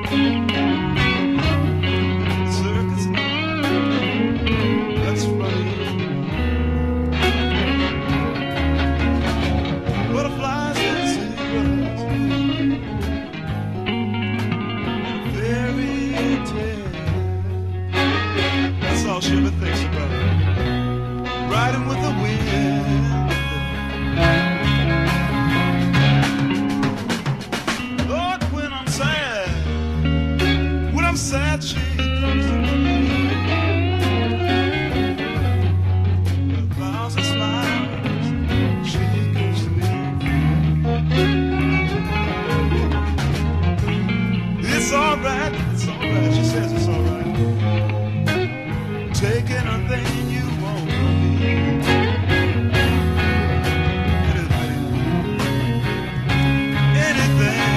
Circus, that's right. Butterflies and zebras, fairy tale. That's all she ever thinks about. Riding with the wind. Lord, when I'm sad, she comes to me. With vows and smiles, she gives me. It's alright, she says it's alright. Taking anything you want from me. Anything.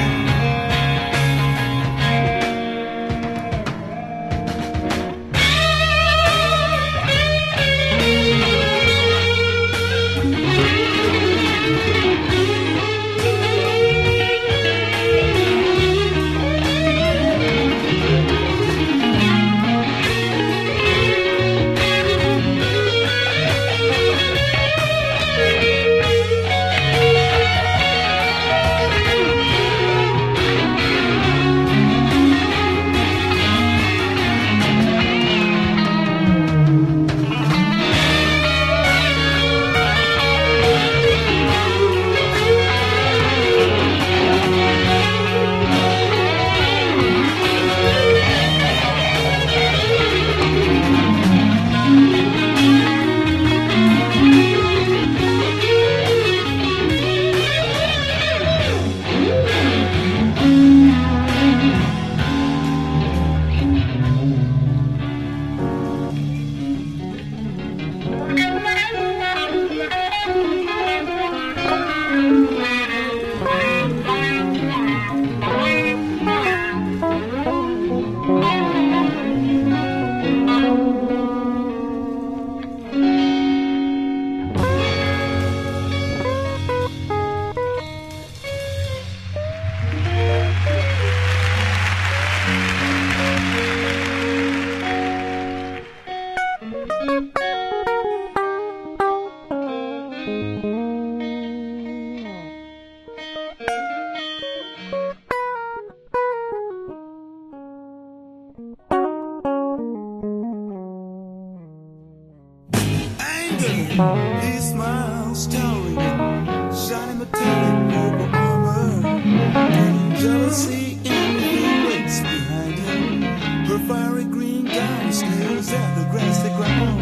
He smiles, towering, shining metallic over armor, and jealousy in the waits behind him. Her fiery green gown stares at the grassy ground.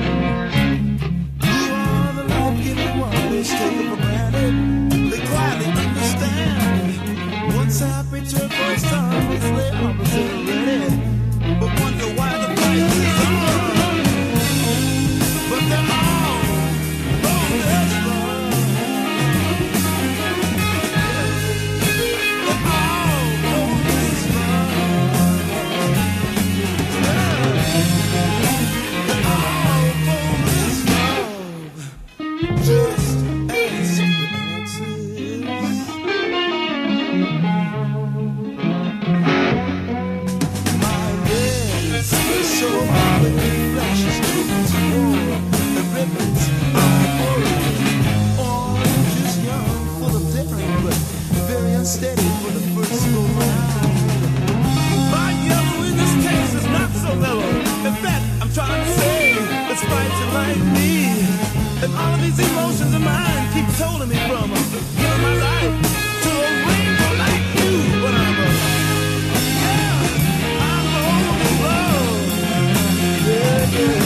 Who are the life-giving ones taken for granted? They quietly understand. Once happy to a first time, it's their opposite already. But wonder why the price is on. But they're all steady for the first go round. My yellow in this case is not so mellow. In fact, I'm trying to say it's fighting like me. And all of these emotions of mine keep holding me from giving my life to a rainbow like you. But I'm old in love. Yeah, yeah.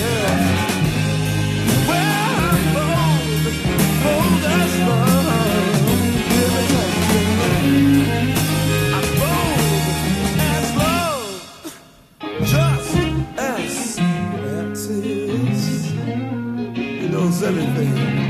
Well, I'm bold as love. Just as it is, he knows everything.